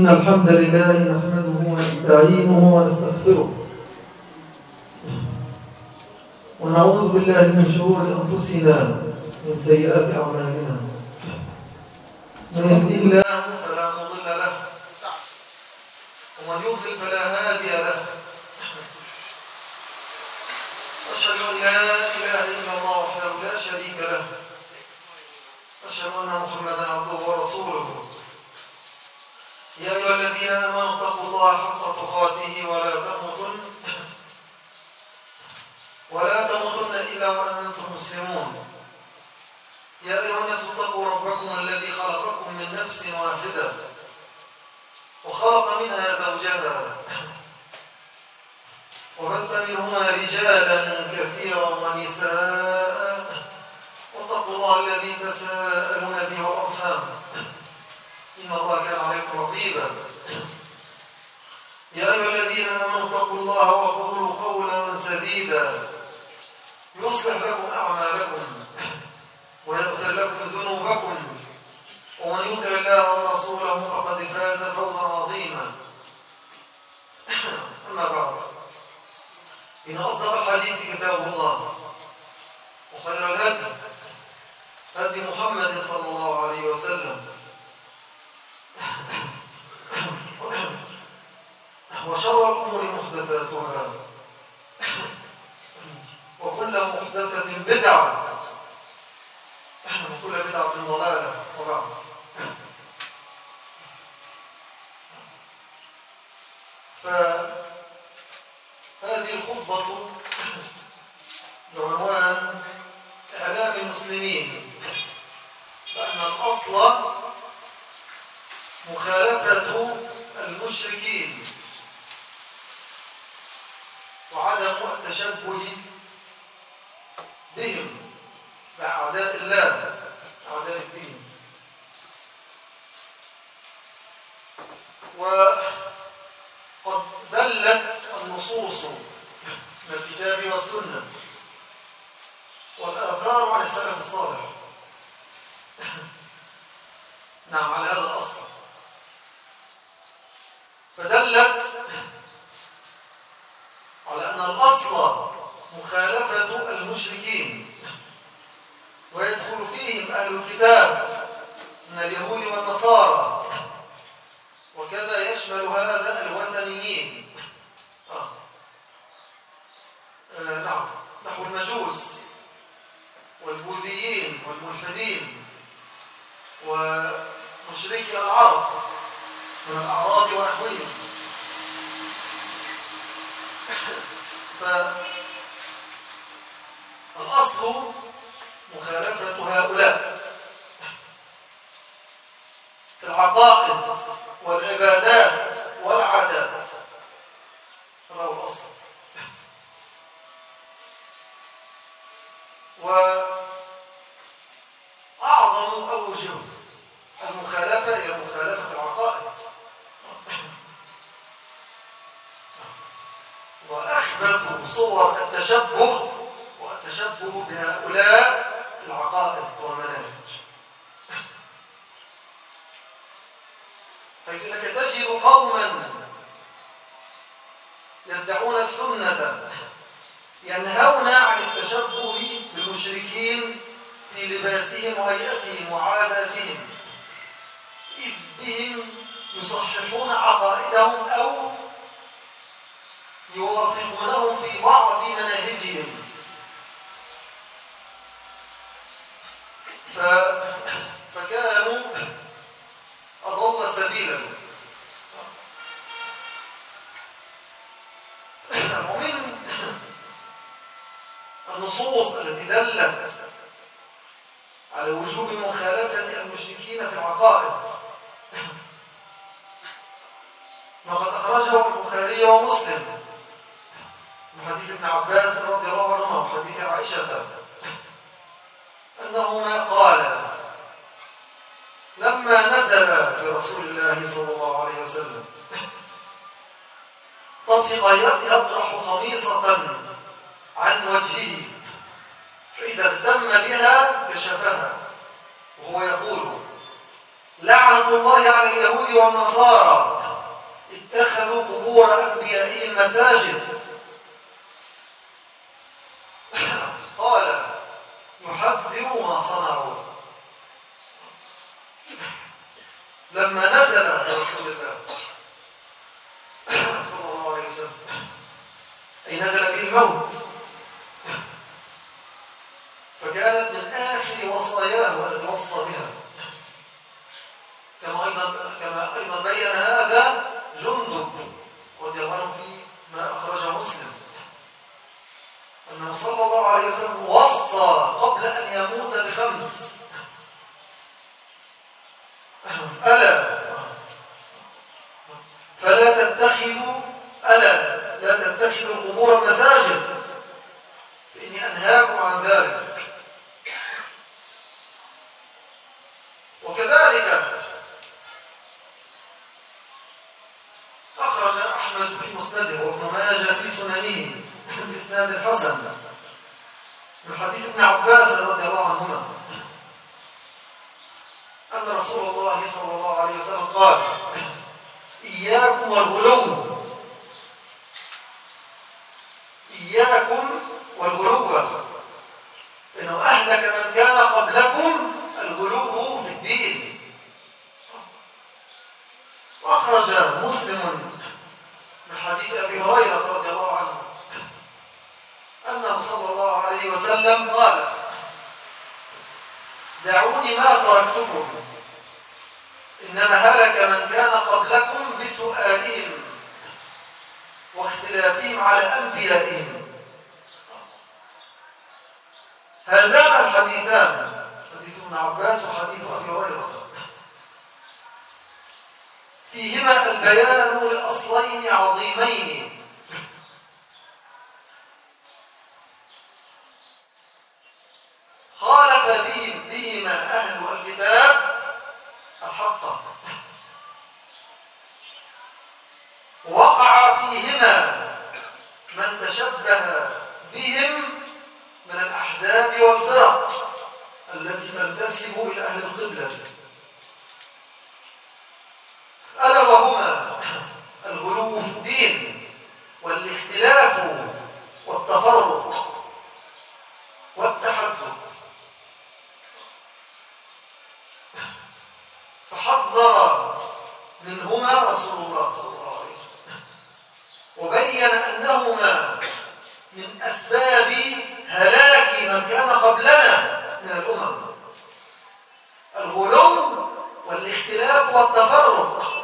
إن الحمد لله نحمده ونستعينه ونستغفره ونعوذ بالله من شرور أنفسنا من سيئات أعمالنا. من يهدي الله فلا مضل له ومن يضلل فلا هادي له. أشهد أن لا إله إلا الله وحده لا شريك له. أشهد أن محمدا عبده ورسوله. يا أيها الذين آمنوا اتقوا الله حق تقاته ولا تموتن إلا وأنتم مسلمون. يا أيها الناس اتقوا ربكم الذي خلقكم من نفس واحدة وخلق منها زوجها وبث منهما رجالا كثيرا ونساء واتقوا الله الذي تساءلون به والأرحام إن الله كان عليكم رقيبا. يا أيها الذين آمنوا اتقوا الله وقولوا قولا سديدا يصلح لكم أعمالكم ويغفر لكم ذنوبكم ومن يطع الله ورسوله فقد فاز فوزا عظيما. أما بعد، إن أصدق الحديث كتاب الله وخير الهدي هدي محمد صلى الله عليه وسلم وشر الأمور محدثاتها وكل محدثة بدعة وكل بدعة ضلالة. وبعد، فهذه الخطبة بعنوان إعلام المسلمين بأن الأصل مخالفة المشركين وعدم التشبه بهم بأعداء الله أعداء الدين. وقد دلت النصوص من الكتاب والسنة والآثار عن السلف الصالح نعم على هذا الأصل، فدلت على أن الأصل مخالفة المشركين ويدخل فيهم أهل الكتاب من اليهود والنصارى، وكذا يشمل هذا الوثنيين نعم نحو المجوس والبوذيين والملحدين ومشركي العرب من الأعراب ونحوهم. فالأصل مخالفة هؤلاء في العقائد والعبادات والعادات، هذا هو الأصل. وأعظم أوجه المخالفة هي مخالفة العقائد، وأخبث صور التشبه والتشبه بهؤلاء العقائد والمناهج، حيث انك تجد قوما يدعون السنة ينهون عن التشبه بالمشركين في لباسهم وهيئتهم وعاداتهم، إذ بهم يصححون عقائدهم أو يوافقونهم في بعض مناهجهم. فكانوا أضل سبيلا. ومن النصوص التي دلت على وجوب مخالفة المشركين في العقائد ما قد أخرجه البخاري ومسلم من حديث ابن عباس رضي الله عنهما وحديث عائشة أنهما قالا لما نزل برسول الله صلى الله عليه وسلم طفق يطرح خميصة عن وجهه، فإذا اهتم بها كشفها وهو يقول لعنة الله على اليهود والنصارى اتخذوا قبور أنبيائهم مساجد. قال يحذر ما صنعوا. لما نزل رسول الله صلى الله عليه وسلم أي نزل به الموت، فكانت من آخر وصاياه التي وصى بها، كما أيضا بين هذا جندب رضي الله عنه فيما أخرجه مسلم، أنه صلى الله عليه وسلم وصى قبل أن يموت ب5: ألا لا تتخذوا القبور مساجد فإني أنهاكم عن ذلك. وكذلك أخرج أحمد في مسنده وابن ماجه في سننه بإسناد حسن من حديث ابن عباس رضي الله عنهما أن رسول الله صلى الله عليه وسلم قال: إياكم والغلو، إياكم والغلو، إنه أهلك من كان قبلكم الغلو في الدين. وأخرج مسلم من حديث أبي هريرة رضي الله عنه أنه صلى الله عليه وسلم قال: دعوني ما تركتكم، إنما هلك من كان قبلكم بسؤالهم واختلافهم على أنبيائهم. هذان الحديثان، حديث ابن عباس وحديث أبي هريرة، فيهما البيان لأصلين عظيمين: خالف بهما أهل الكتاب الحق، وقع فيهما من تشبه بهم من الأحزاب والفرق التي تنتسب إلى أهل القبلة، ألا وهما الغلو في الدين والاختلاف والتفرق والتحزب. فحذر منهما رسول الله صلى الله عليه وسلم، وبين أنهما من أسباب هلاك من كان قبلنا من الأمم: الغلو والاختلاف والتفرق،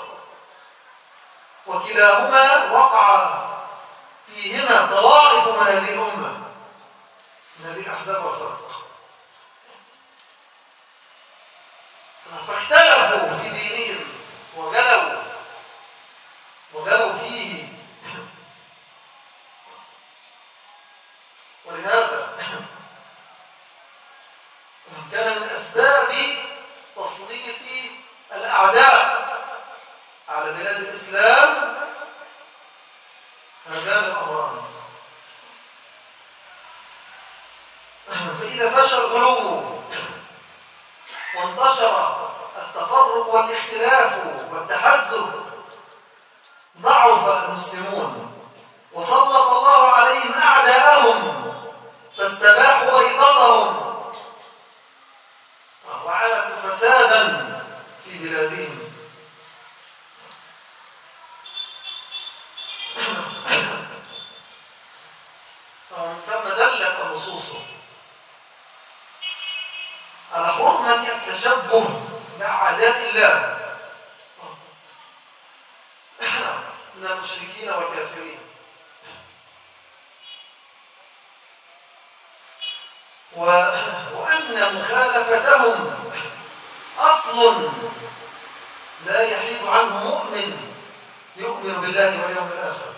وكلاهما وقع فيهما طوائف من هذه الأمة، من هذه الأحزاب والفرق، فاختلفوا في دينهم وغلوا فيه. ولهذا كان من أسباب تسليط الأعداء على بلاد الإسلام هذان الأمران. فإذا فشل الغلو وانتشر التفرق والاختلاف والتحزب ضعف المسلمون، وسلط الله عليهم أعداءهم فاستباحوا بيضتهم وعادوا فسادا في بلادهم. ثم دلت النصوص على حرمة التشبه بأعداء الله من المشركين والكافرين، وأن مخالفتهم أصل لا يحيد عنه مؤمن يؤمن بالله واليوم الآخر.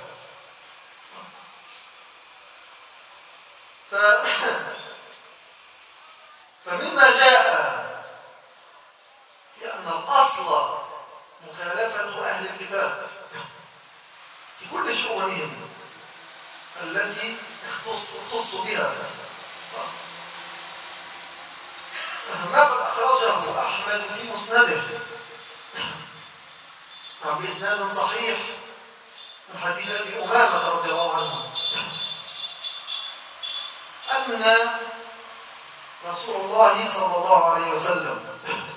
فمما جاء لأن الأصل مخالفة أهل الكتاب في كل شؤونهم التي اختصوا بها. ما قد أخرجه أحمد في مسنده بإسناد صحيح من حديث أبي أمامة رضي الله عنه أن رسول الله صلى الله عليه وسلم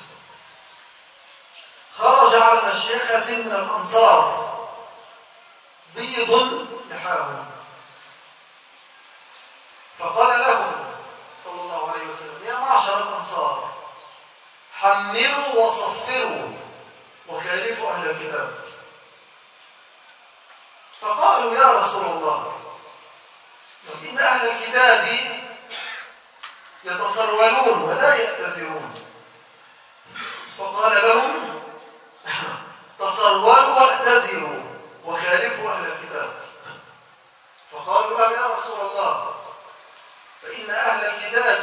خرج على مشيخة من الأنصار بيض لحاهم، فقال لهم صلى الله عليه وسلم: يا معشر الأنصار، حمروا وصفروا وخالفوا أهل الكتاب. فقالوا: يا رسول الله، إن أهل الكتاب يتصرولون ولا يأتزرون. فقال لهم: تصرولوا وأتزروا وخالفوا أهل الكتاب. فقالوا له: يا رسول الله، فإن أهل الكتاب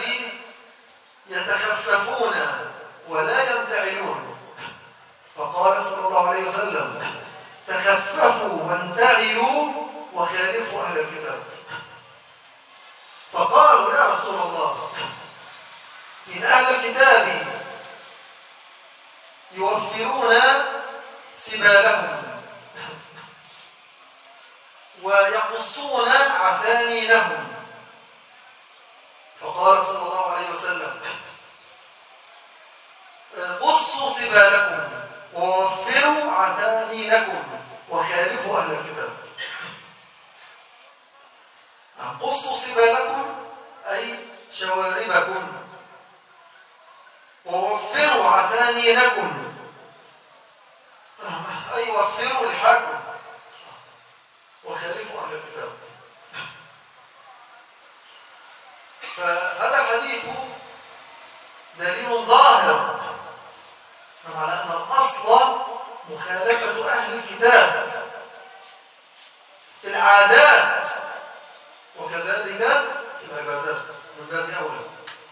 يتخففون ولا ينتعلون. فقال صلى الله عليه وسلم: تخففوا وانتعلوا وخالفوا أهل الكتاب. فقالوا: يا رسول الله، إن أهل الكتاب يوفرون سبالهم ويقصون عثانينهم. فقال صلى الله عليه وسلم: قصوا سبالكم ووفروا عثانينكم وخالفوا أهل الكتاب. قصوا سبالكم أي شواربكم، ووفروا عثانينكم أي وفروا لحاكم، وخالفوا أهل الكتاب. فهذا الحديث دليل ظاهر على أن الأصل مخالفة أهل الكتاب في العادات وكذلك في العبادات من باب أولى.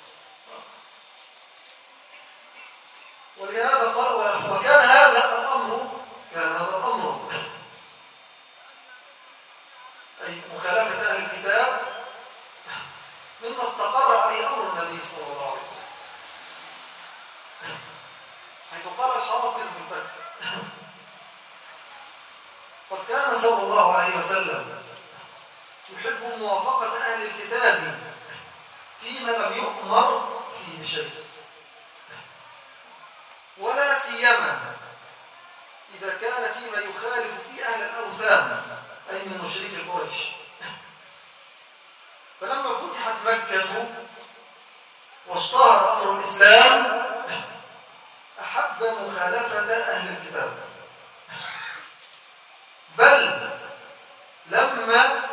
ولهذا وكان هذا الأمر أي مخالفة أهل الكتاب مما استقر عليه أمر النبي صلى الله عليه وسلم، حيث قال الحافظ في الفتح: قد كان صلى الله عليه وسلم يحب موافقة أهل الكتاب فيما لم يؤمر فيه بشيء، ولا سيما إذا كان فيما يخالف فيه أهل الأوثان أي من مشركي قريش. فلما فتحت مكة واشتهر أمر الإسلام أحب مخالفة أهل الكتاب، بل لما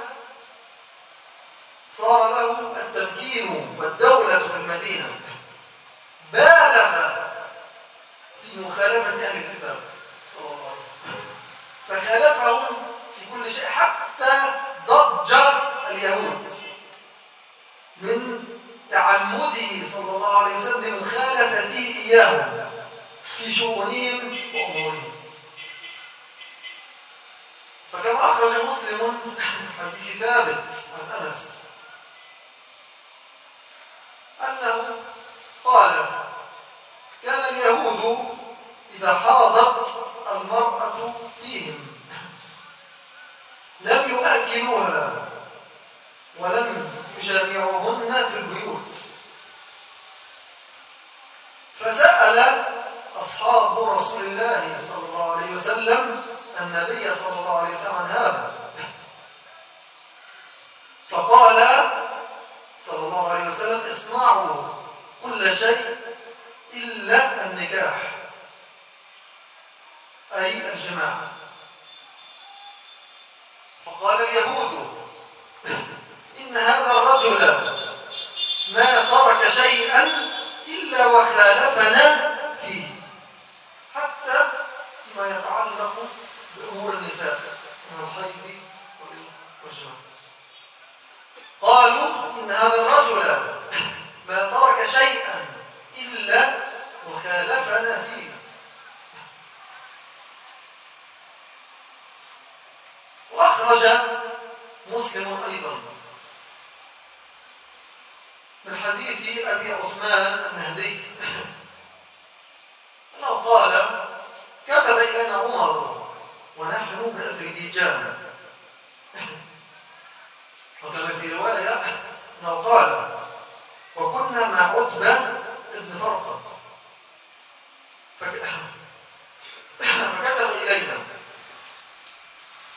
صار له التمكين والدولة في المدينة بالغ في مخالفة أهل الكتاب صلى الله عليه وسلم، فخالفهم في كل شيء، حتى ضج اليهود من تعمده صلى الله عليه وسلم مخالفته إياهم في شؤونهم وأمورهم. فكما أخرج مسلم حديث ثابت عن أنس أنه قال: كان اليهود إذا حاضت المرأة فيهم لم يؤكلوها ولم يجامعوهن في البيوت. فسأل أصحاب رسول الله صلى الله عليه وسلم النبي صلى الله عليه وسلم عن هذا، فقال صلى الله عليه وسلم: اصنعوا كل شيء إلا النكاح أي الجماع. فقال اليهود: إن هذا الرجل ما ترك شيئا إلا وخالفنا فيه، حتى فيما يتعلق بأمور النساء من الحيض والجماع. قالوا: إن هذا الرجل ما ترك شيئا إلا وخالفنا فيه. وأخرج مسلم أيضا من حديث أبي عثمان النهدي أنه قال: كتب إلينا عمر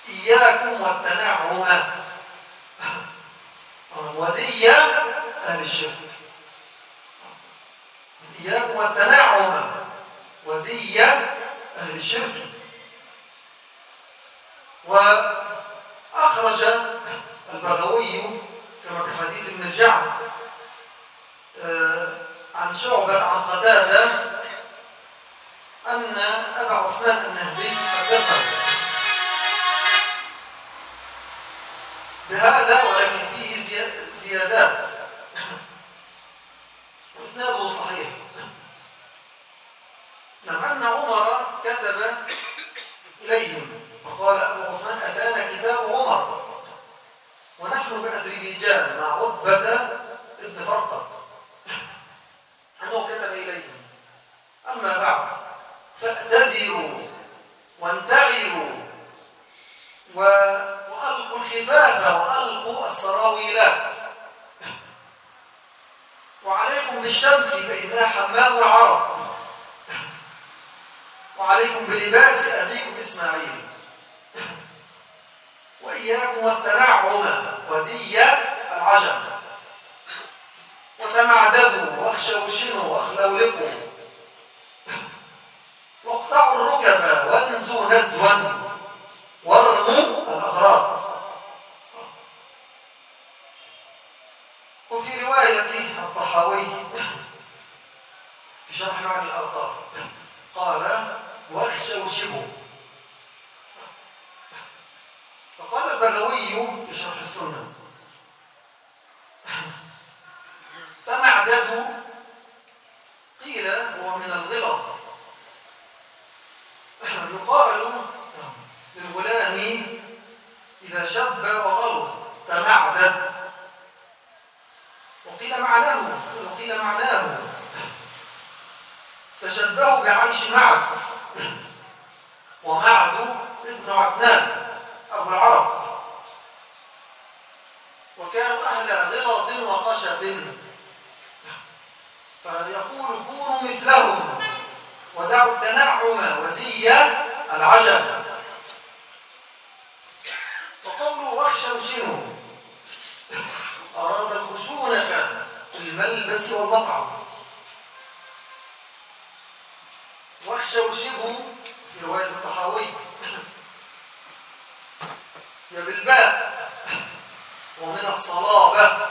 إياكم والتنعم وزي أهل الشرك. إياكم والتنعم وزي أهل الشرك. وأخرج البغوي كما في حديث ابن الجعد عن شعبة عن قتادة أن أبا عثمان النهدي حدثه بهذا ولكن فيه زيادات وإسناده صحيح. أن عمر كتب إليهم فقال أبو عثمان أتانا كتاب عمر ونحن بأذربيجان مع عتبة ابن فرقد أنه كتب إليهم أما بعد فاعتزلوا وانتعلوا وألقوا الخفاف وألقوا السراويلات وعليكم بالشمس فإنها حمام العرب وعليكم بلباس أبيكم إسماعيل وإياكم والتنعم وزي العجم وتمعددوا واخشوشنوا واخلولقوا واقطعوا الركب وانزوا نزوا وارموا الأغراض. وفي رواية الطحاوي في شرح معاني الآثار قال واخشوشبوا. فقال البغوي في شرح السنة تمعددوا قيل هو من الغلظ يقال للغلام إذا شب وغلظ تمعدد. وقيل معناه تشبهوا بعيش معد ومعد ابن عدنان أبو العرب وكانوا أهل غلظ وقشف فيقول كونوا مثلهم ودعوا التنعم وزي العجب. وقولوا واخشوشنوا أراد الخشونة في الملبس والمطعم. واخشوشبوا في رواية الطحاوي يا بالباء ومن الصلابة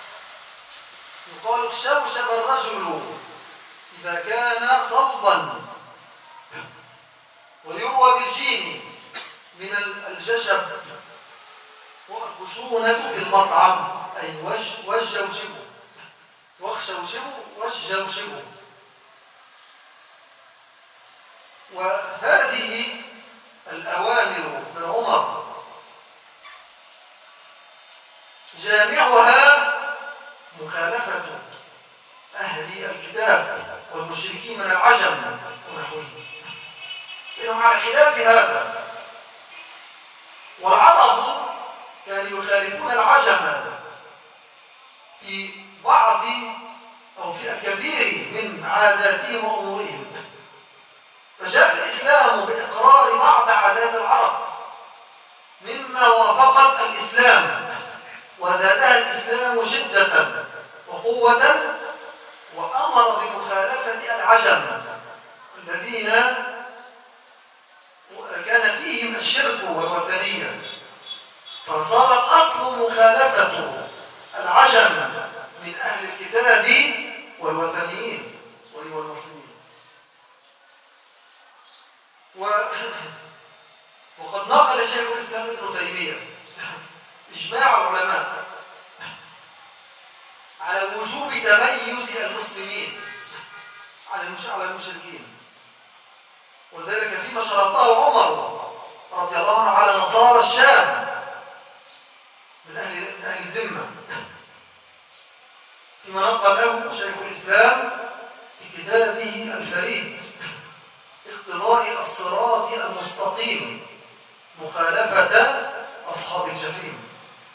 يقال شوشب الرجل إذا كان صلبا ويروى بالجيم من الجشب والخشونة في المطعم أي وجوشبوا واخشوشبوا وجوشبوا. وهذه الأوامر من عمر جامعها مخالفة أهل الكتاب والمشركين من العجم ونحوهم إنهم على خلاف هذا. والعرب كانوا يخالفون العجم في بعض أو في الكثير من عاداتهم وأمورهم. فجاء الإسلام بإقرار بعض عادات العرب مما وافقت الإسلام وزادها الإسلام شدة وقوة وأمر بمخالفة العجم الذين كان فيهم الشرك والوثنية. فصار الأصل مخالفة العجم من أهل الكتاب والوثنيين والملحدين. وقد نقل شيخ الإسلام ابن تيمية إجماع العلماء على وجوب تميز المسلمين على المشركين، وذلك فيما شرطه عمر رضي الله عنه على نصارى الشام من أهل الذمة، فيما نقله شيخ الإسلام في كتابه الفريد اقتضاء الصراط المستقيم مخالفة أصحاب الجحيم.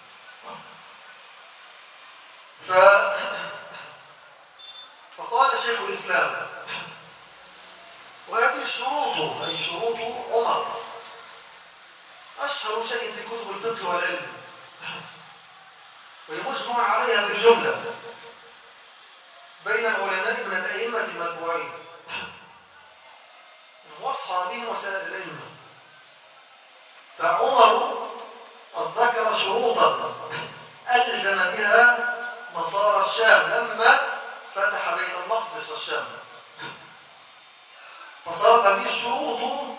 فقال شيخ الإسلام وهذه الشروط أي شروط عمر. أشهر شيء في كتب الفقه والعلم، وهي مجمع عليها في الجملة بين العلماء من الأئمة المتبوعين وأصحابهم وسائر الأئمة. فعمر قد ذكر شروطا ألزم بها نصارى الشام لما فتح بيت المقدس والشام، فصارت هذه الشروط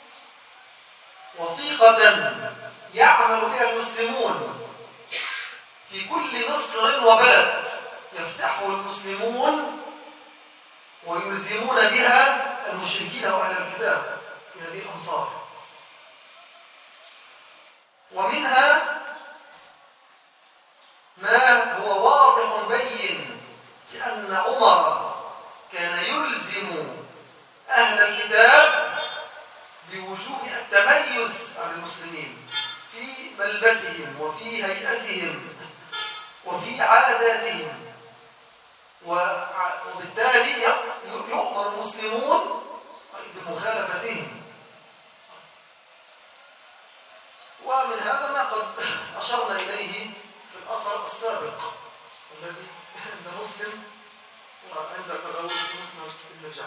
وثيقة يعمل بها المسلمون في كل مصر وبلد يفتحه المسلمون ويلزمون بها المشركين وأهل الكتاب في هذه الأمصار. ومنها ما هو واضح بين بأن عمر كان يلزم أهل الكتاب بوجوب التميز عن المسلمين في ملبسهم وفي هيئتهم وفي عاداتهم، وبالتالي يؤمر المسلمون بمخالفتهم. ومن هذا ما قد أشرنا إليه في الأثر السابق الذي عند مسلم وعند البغوي في مسند ابن الجعد.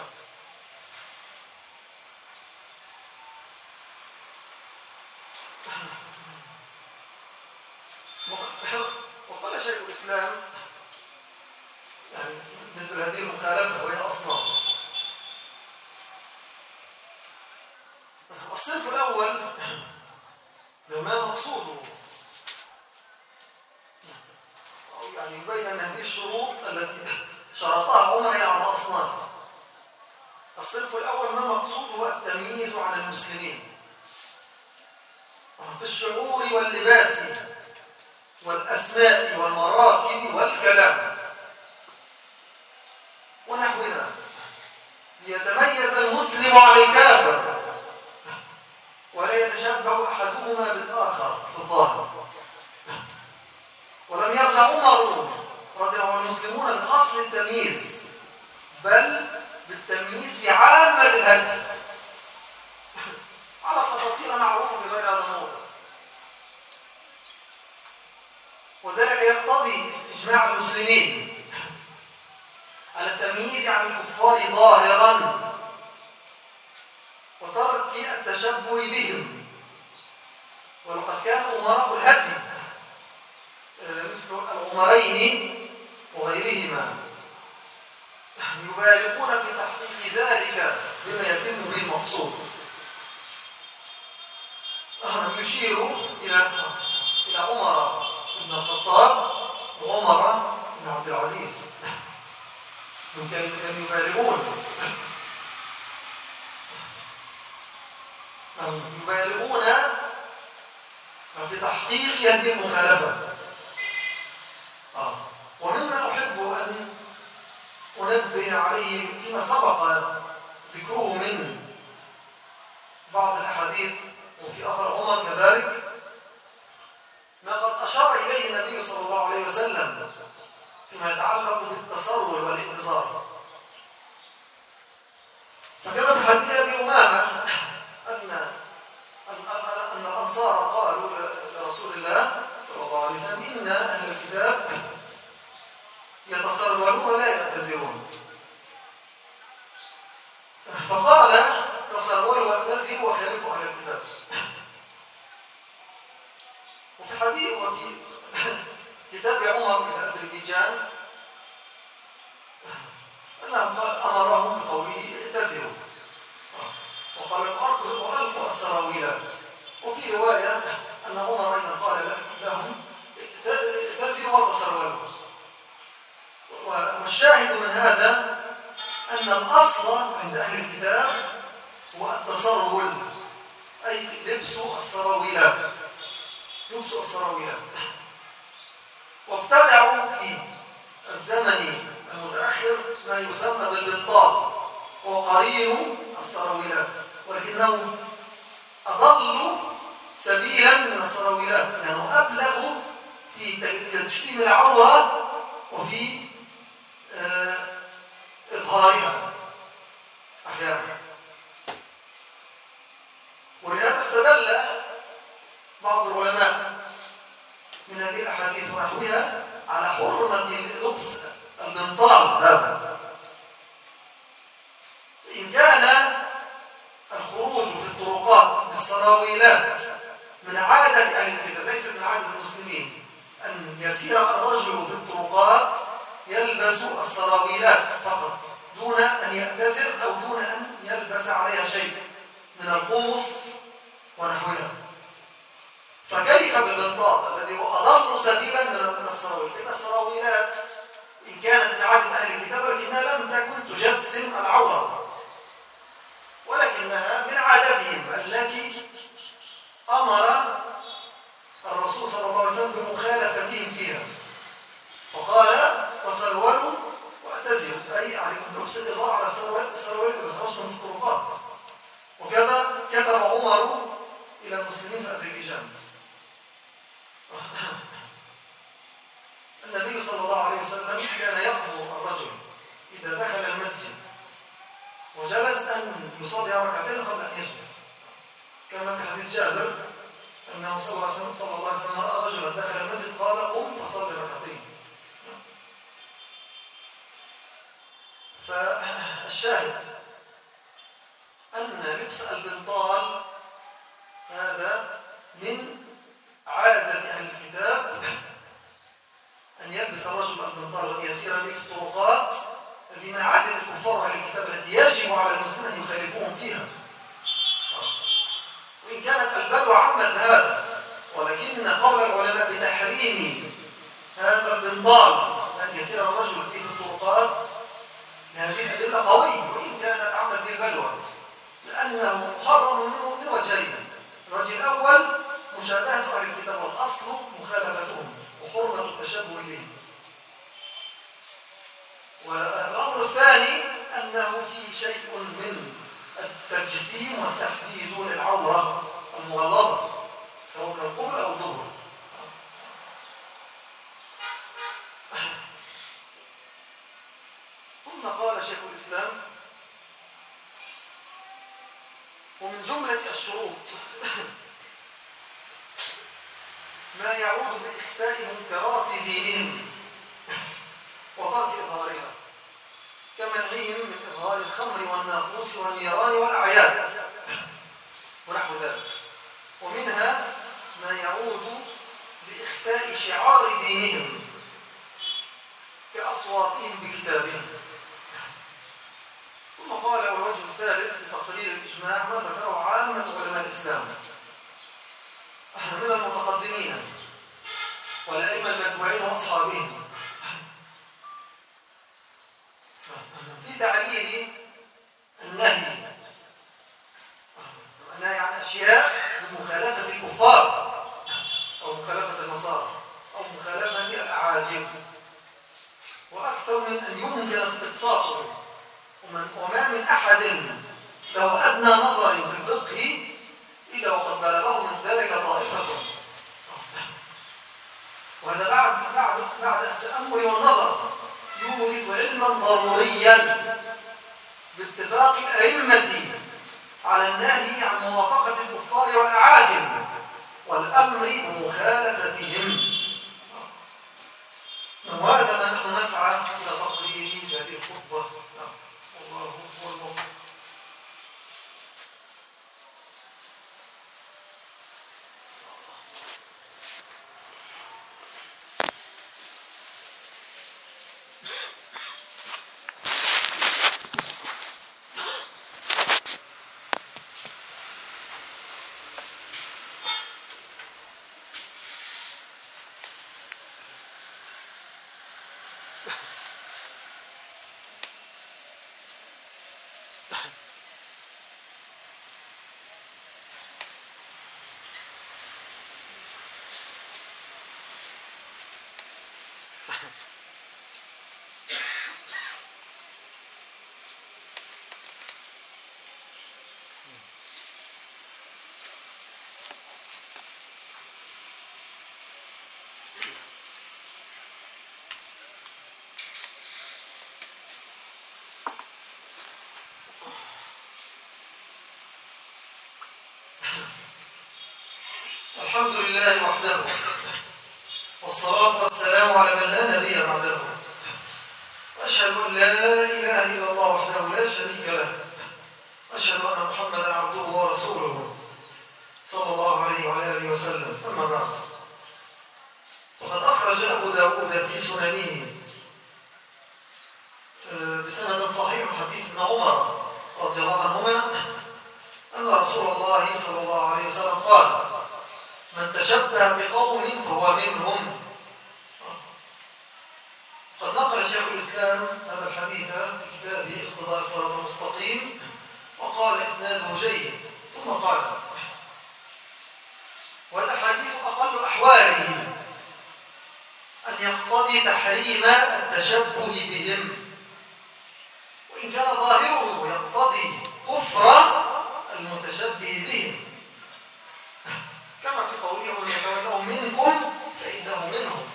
وقال شيخ الإسلام يعني بالنسبة لهذه المخالفة وهي أصناف. الصنف الأول ما مقصوده، يعني يبين أن هذه الشروط التي شرطها عمر هي على أصناف. الصنف الأول ما مقصوده التمييز عن المسلمين في الشعور واللباس والأسماء والمراكب والكلام ونحوها، ليتميز المسلم عن الكافر ولا يتشبه أحدهما بالآخر في الظاهر. ولم يرضى عمر رضي الله عنه المسلمون بأصل التمييز، بل بالتمييز في عامة الهدي على تفاصيل معروفة في غير هذا الموضوع. وذلك يقتضي استجماع المسلمين على التمييز عن الكفار ظاهرا وترك التشبه بهم. ولقد كان أمراء الهدي مثل العمرين وغيرهما يبالغون في تحقيق ذلك بما يتم به المقصود. يشير إلى عمر بن الخطاب وعمر بن عبد العزيز كانوا يبالغون في تحقيق هذه المخالفة. ومما أحب أن أنبه عليه فيما سبق ذكره من بعض الأحاديث وفي أثر عمر كذلك ما قد أشار إليه النبي صلى الله عليه وسلم فيما يتعلق بالتسرل والانتظار. فكما في حديث أبي أمامة أن الأنصار قالوا لرسول الله صلى الله عليه وسلم إن أهل الكتاب يتسرلون ولا يعتذرون، فقال تسرلوا واعتذروا وخالفوا أهل الكتاب. وفي حديث وفي كتاب عمر من أذربيجان أنه أمرهم بقوله اعتذروا وقال وألقوا السراويلات. وفي رواية أن عمر أيضا قال لهم اعتذروا وتسرولوا. والشاهد من هذا أن الأصل عند أهل الكتاب هو التسرول، أي لبس السراويلات. وابتدعوا في الزمن المتأخر ما يسمى بالبنطال وهو قرين السراويلات، ولكنه أضل سبيلا من السراويلات لأنه أبلغ في تجسيم العورة وفي إظهارها أحيانا. ولهذا استدل ونحوها على حرمة لبس البنطال هذا. إن كان الخروج في الطرقات بالسراويلات من عادة أهل الكتاب ليست من عادة المسلمين، أن يسير الرجل في الطرقات يلبس السراويلات فقط دون أن يأتزر أو دون أن يلبس عليها شيء من القمص ونحوها. فكيف بالبنطال الذي هو أضل سبيلا من السراويل؟ إن السراويلات إن كانت من عادة أهل الكتاب لكنها لم تكن تجسم العورة، ولكنها من عادتهم التي أمر الرسول صلى الله عليه وسلم بمخالفتهم فيها، فقال تسرولوا واعتزلوا، أي عليكم لبس الإزار على السراويل إذا خرجتم في الطرقات. وكذا كتب عمر إلى المسلمين في أذربيجان. النبي صلى الله عليه وسلم كان يأمر الرجل إذا دخل المسجد وجلس أن يصلي ركعتين قبل أن يجلس، كما في حديث جابر أنه صلى الله عليه وسلم رأى رجلا دخل المسجد قال قم فصلي ركعتين. فالشاهد أن لبس البنطال هذا من عادة أهل الكتاب، أن يلبس الرجل البنطال وأن يسير به في الطرقات، التي من عادة الكفار أهل الكتاب التي يجب على المسلمين أن يخالفوهم فيها. وإن كانت البلوى عمت بهذا، ولكن قول العلماء بتحريم هذا البنطال أن يسير الرجل به في الطرقات هذه أدلة قوية، وإن كانت عمت به البلوى، لأنه محرم من وجهين. الوجه الأول مشابهة أهل الكتاب، والأصل مخالفتهم وحرمة التشبه بهم. والأمر الثاني أنه في شيء من التجسيم والتحديد للعورة المغلظة سواء من القبل أو الدبر. ثم قال شيخ الإسلام: ومن جملة الشروط ما يعود بإخفاء منكرات دينهم وترك إظهارها، كمنعهم من إظهار الخمر والناقوس والنيران والأعياد ونحو ذلك. ومنها ما يعود بإخفاء شعار دينهم كأصواتهم بكتابهم. ثم قال: والوجه الثالث لتقرير الإجماع ما ذكره عامة علماء الإسلام من المتقدمين والأئمة المتبوعين وأصحابهم في تعليل النهي عن أشياء بمخالفة الكفار أو مخالفة النصارى أو مخالفة الأعاجم، وأكثر من أن يمكن استقصاؤه. وما من أحد له أدنى نظر في الفقه إلا وقد بلغه من ذلك طائفة، وهذا بعد التأمل والنظر يورث علما ضروريا باتفاق الأئمة على النهي عن موافقة الكفار والأعاجم والأمر بمخالفتهم. وهذا ما نحن نسعى إلى تقرير هذه الخطبة. والله هو الموفق. الحمد لله وحده والصلاة والسلام على من لا نبي بعده، وأشهد أن لا إله إلا الله وحده لا شريك له، وأشهد أن محمدا عبده ورسوله صلى الله عليه وعلى آله وسلم. أما بعد، فقد أخرج أبو داود في سننه بسند صحيح حديث ابن عمر رضي الله عنهما أن رسول الله صلى الله عليه وسلم قال: من تشبه بقوم فهو منهم. قد نقل شيخ الإسلام هذا الحديث في كتابه اقتضاء الصراط المستقيم وقال إسناده جيد، ثم قال: وهذا الحديث أقل أحواله أن يقتضي تحريم التشبه بهم، وإن كان ظاهره يقتضي كفر المتشبه بهم، كما في قوله: ومن يتولهم منكم فإنه منهم.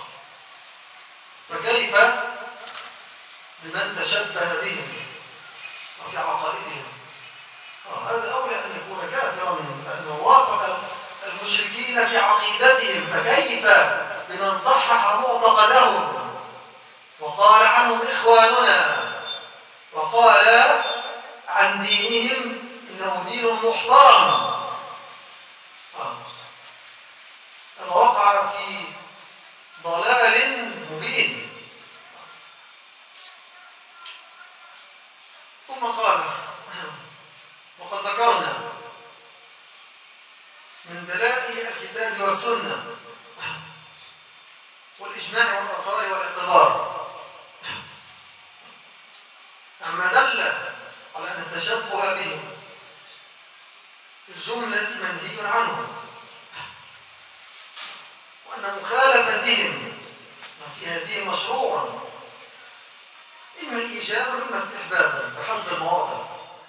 فكيف بمن تشبه بهم وفي عقائدهم؟ هذا أولى أن يكون كافرا لأنه وافق المشركين في عقيدتهم، فكيف بمن صحح معتقدهم وقال عنهم إخواننا وقال عن دينهم إنه دين محترم. هذا وقع في ضلال مبين. ثم قال: وقد ذكرنا من دلائل الكتاب والسنة والإجماع والآثار والاعتبار عما دل على أن التشبه بهم في الجملة منهي عنه، وأن مخالفتهم في هذه مشروع إما إيجابا وإما استحبابا بحسب المواضع.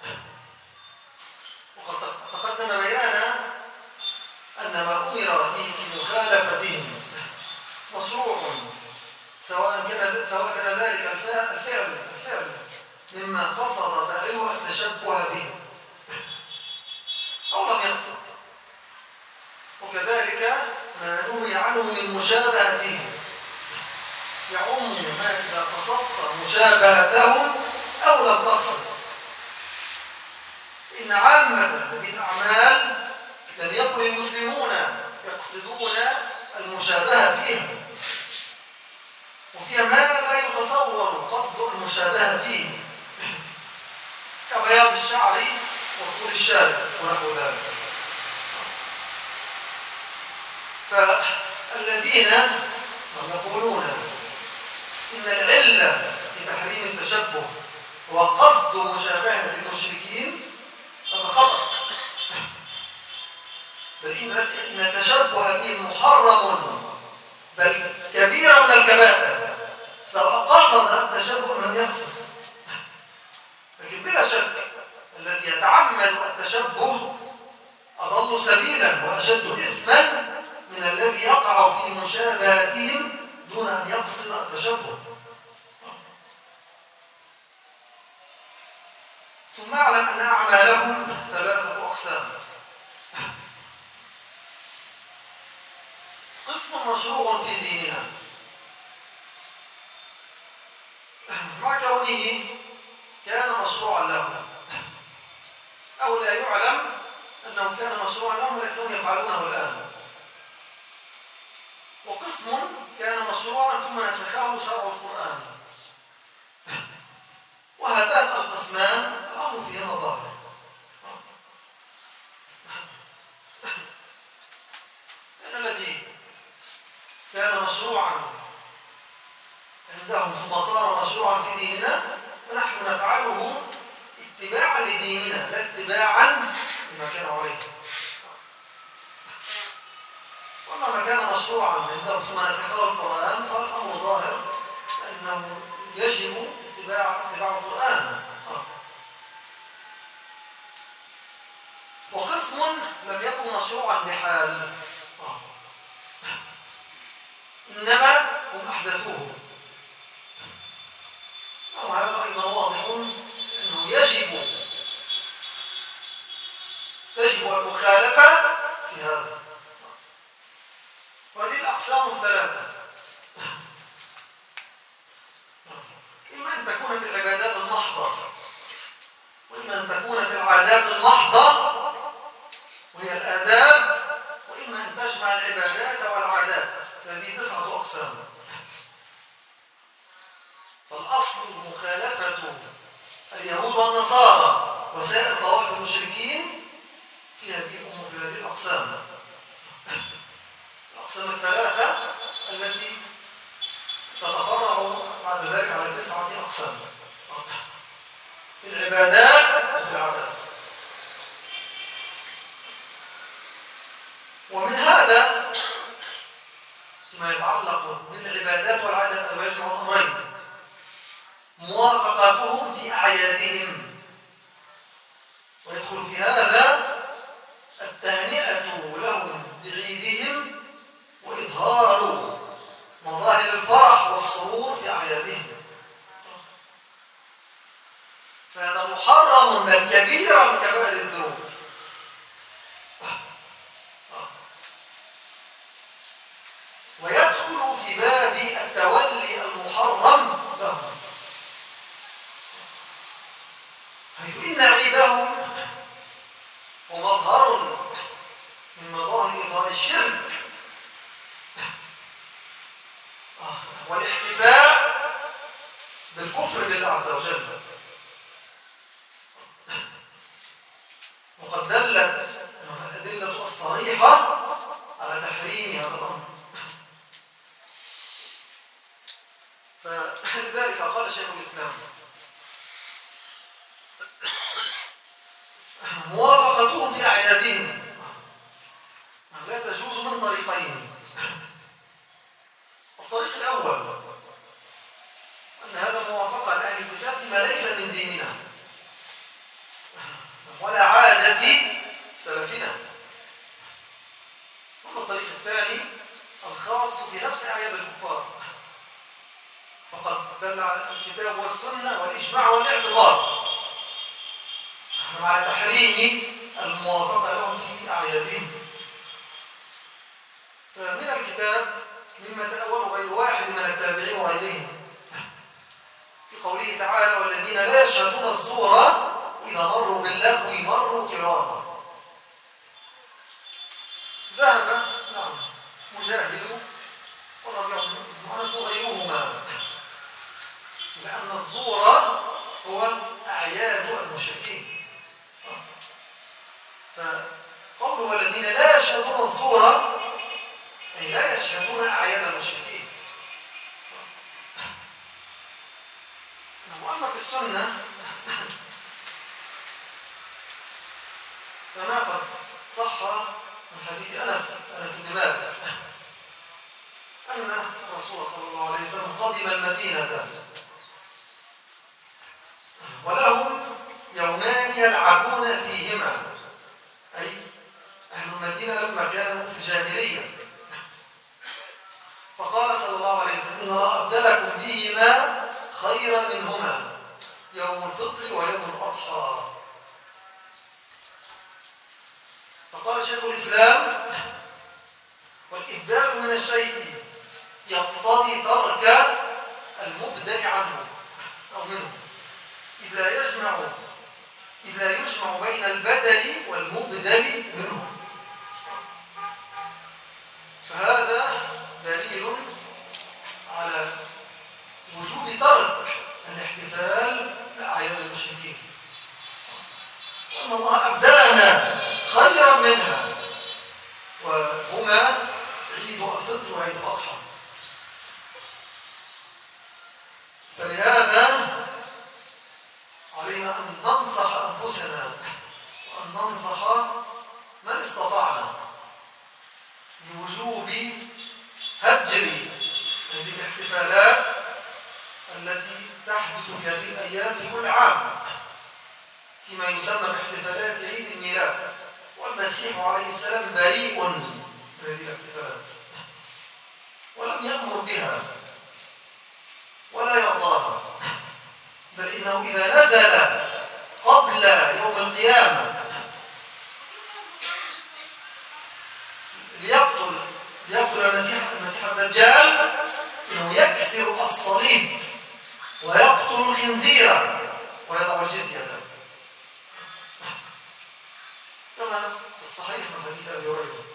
وقد تقدم بيانا أن ما أمر به في مخالفتهم مشروع، سواء كان ذلك الفعل مما قصد فاعله التشبه به أو لم يقصد، وكذلك ما نهي عنه من مشابهته يعم ما إذا قصدت مشابهتهم أو لم تقصد. إن عامة هذه الأعمال لم يكن المسلمون يقصدون المشابهة فيها، وفيها ما لا يتصور قصد المشابهة فيه كبياض الشعر وطول الشارب ونحو ذلك. فالذين يقولون إن العلة في تحريم التشبه هو قصد مشابهة المشركين هذا خطأ، بل إن التشبه بهم محرم بل كبيرة من الكبائر، سواء قصد التشبه من يقصد. لكن بلا شك الذي يتعمد التشبه أضل سبيلا وأشد إثما من الذي يقع في مشابهتهم دون أن يقصد التشبه. ثم اعلم أن أعمالهم 3 أقسام: قسم مشروع في ديننا مع كونه كان مشروعا لهم، أو لا يعلم أنه كان مشروعا لهم لكنهم يفعلونه الآن، وقسم كان مشروعا ثم نسخه شرع القرآن. وهذان القسمان الأمر فيهما ظاهر. لأن الذي كان مشروعا عندهم ثم صار مشروعا في ديننا فنحن نفعله اتباعا لديننا لا اتباعا لما كانوا عليه. وما ما كان مشروعا عندهم ثم نسخه القرآن فالأمر ظاهر أنه يجب اتباع القرآن. وقسم لم يكن مشروعا بحال، إنما هم أحدثوه، وهذا أيضا واضح أنه تجب المخالفة في هذا. وهذه الأقسام الثلاثة إما أن تكون في العبادات المحضة، وإما أن تكون في العادات المحضة وهي الآداب، وإما أن تجمع العبادات والعادات. هذه 9 أقسام. فالأصل مخالفة اليهود والنصارى وسائر طوائف المشركين في هذه الأمور، في هذه الأقسام. الأقسام الثلاثة التي تتفرع بعد ذلك على 9 أقسام في العبادات وفي العادات. ومن هذا ما يتعلق بالعبادات والعادات ويجمع الأمرين موافقتهم في أعيادهم، ويدخل في هذا التهنئة لهم بعيدهم وإظهار مظاهر الفرح والسرور في أعيادهم. فهذا محرم بل كبير من كبائر الذنوب. ويدخل في باب التولي المحرم لهم، حيث إن عيدهم هو مظهر من مظاهر إظهار الشرك والاحتفاء بالكفر بالله عز وجل. وقد دلت الأدلة الصريحة على تحريم هذا الأمر. فلذلك قال شيخ الإسلام موافقتهم في أعيادهم لا تجوز من طريقين. الطريق الأول أن هذا موافقة لأهل الكتاب فيما ليس من ديننا ولا عادة سلفنا. أما الطريق الثاني الخاص في نفس أعياد الكفار، فقد دل على الكتاب والسنة والإجماع والاعتبار على تحريم الموافقة لهم في أعيادهم. فمن الكتاب مما تأول غير واحد من التابعين وغيرهم في قوله تعالى: والذين لا يشهدون الزور إذا مروا باللغو مروا كراما. ذهب مجاهد والربيع بن أنس وغيرهما لأن الزور هو أعياد المشركين. فقوله والذين لا يشهدون الزور أي لا يشهدون أعياد المشركين. وأما في السنة فما قد صح من حديث أنس بن مالك أن الرسول صلى الله عليه وسلم قدم المدينة ولهم يومان يلعبون فيهما، أي أهل المدينة لما كانوا في الجاهلية. فقال صلى الله عليه وسلم: إن الله أبدلكم بهما خيرا منهما يوم الفطر ويوم الأضحى. فقال شيخ الإسلام: والإبدال من الشيء يقتضي ترك المبدل عنه أو منه، إذ لا يجمع بين البدل والمبدل منه. فهذا دليل على وجوب ترك الاحتفال بأعياد المشركين، وأن الله أبدلنا خيرا منها، وهما عيد الفطر وعيد الأضحى. فلهذا علينا أن ننصح أنفسنا وأن ننصح من استطعنا بوجوب هجر هذه الاحتفالات التي تحدث في هذه الأيام في كل عام فيما يسمى باحتفالات عيد الميلاد. والمسيح عليه السلام بريء من هذه الاحتفالات ولم يأمر بها ولا يرضاها، بل إنه إذا نزل قبل يوم القيامة ليقتل ليقتل المسيح الدجال انه يكسر الصليب ويقتل الخنزير ويضع الجزية، كما في الصحيح من حديث ابي هريره.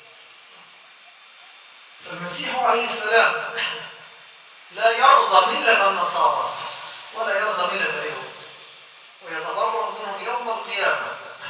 فالمسيح عليه السلام لا يرضى ملة النصارى ولا يرضى ملة اليهود، ويتبرأ منهم يوم القيامة.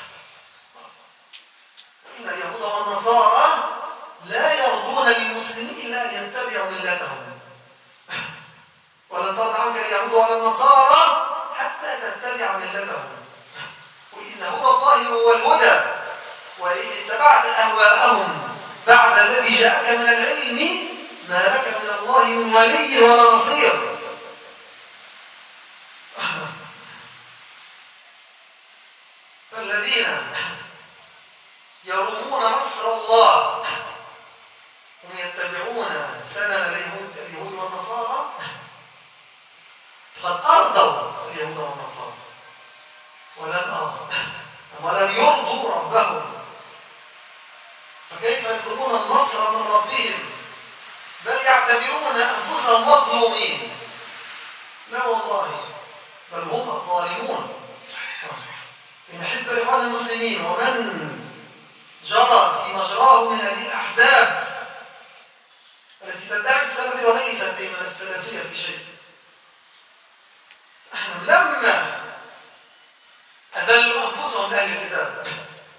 وإن اليهود والنصارى لا يرضون للمسلمين إلا أن يتبعوا ملتهم. ولن ترضى عنك اليهود ولا النصارى حتى تتبع ملتهم. وإن هدى الله هو الهدى، وإن اتبعت أهواءهم بعد الذي جاءك من العلم ما لك من الله من ولي ولا نصير. فالذين يرمون نصر الله هم يتبعون سنن اليهود والنصارى، قد أرضوا اليهود والنصارى ولم يرضوا ربهم، فكيف يطلبون النصر من ربهم بل يعتبرون أنفسهم مظلومين؟ لا والله، بل هم الظالمون. إن حزب الإخوان المسلمين ومن جرى في مجراه من هذه الأحزاب التي تدعي السلفية وليست من السلفية في شيء، لما أذلوا أنفسهم بأهل الكتاب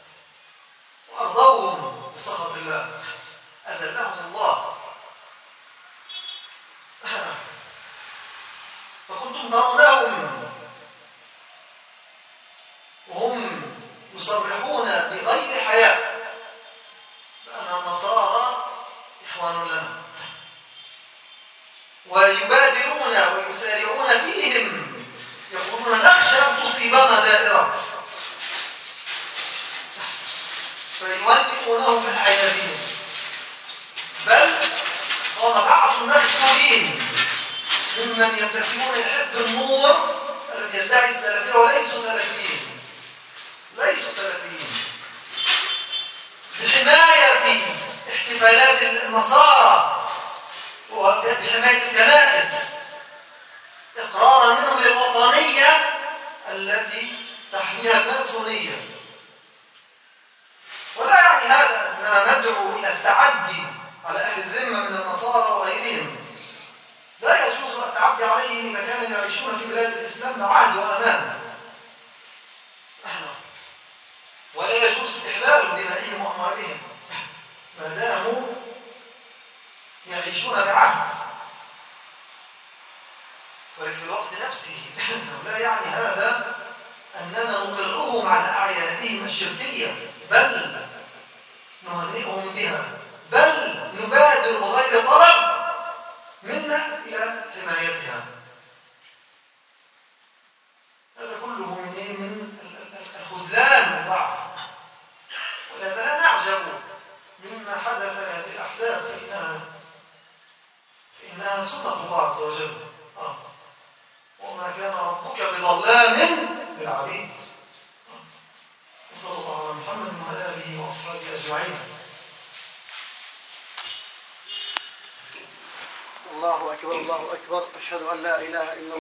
وأرضوهم بسخط الله أذلهم الله. فكنتم ترونهم وهم يصرحون بغير حياء بأن النصارى إخوان لنا، ويبادرون ويسارعون فيهم، يقولون نخشى أن تصيبنا دائرة، فيولئونهم بأعينهم. بل قال بعض المخذولين ممن ينتسبون إلى حزب النور الذي يدعي السلفية وليسوا سلفيين، بحماية احتفالات النصارى وبحماية الكنائس إقرارا منهم للوطنية التي تحميها الماسونية. ولا يعني هذا أننا ندعو إلى التعدي على أهل الذمة من النصارى وغيرهم، لا يجوز التعدي عليهم إذا كانوا يعيشون في بلاد الإسلام بعهد وأمان، ولا يجوز استحلال دمائهم وأموالهم ما داموا يعيشون بعهد. ولكن في الوقت نفسه لا يعني هذا أننا نقرهم على أعيادهم الشركية، بل نهنئهم بها، بل نبادر بغير طلب منا إلى حمايتها. هذا كله من الخذلان والضعف. ولهذا لا نعجب مما حدث لهذه الأحزاب، فإنها سنة الله عز وجل. وما كان ربك بظلام للعبيد. وصلى الله على محمد وعلى آله وأصحابه أجمعين. الله أكبر الله أكبر، أشهد أن لا إله إلا الله.